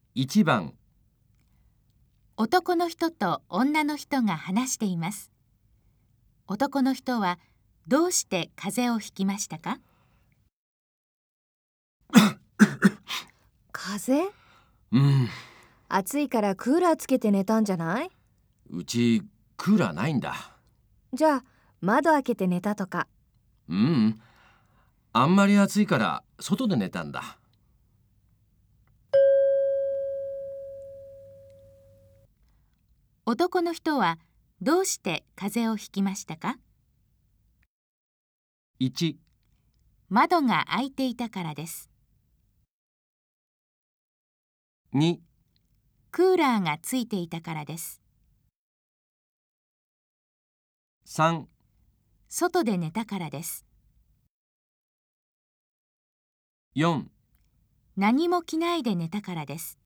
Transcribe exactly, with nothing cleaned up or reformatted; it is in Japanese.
いちばん、 男の人と女の人が話しています。男の人はどうして風邪をひきましたか？ 風邪？ うん、 暑いからクーラーつけて寝たんじゃない？ うちクーラーないんだ。 じゃあ窓開けて寝たとか。 うん、あんまり暑いから外で寝たんだ。 男の人はどうして風邪をひきましたか？ いち、 窓が開いていたからです。 に、 クーラーがついていたからです。 さん、 外で寝たからです。 よん何も着ないで寝たからです。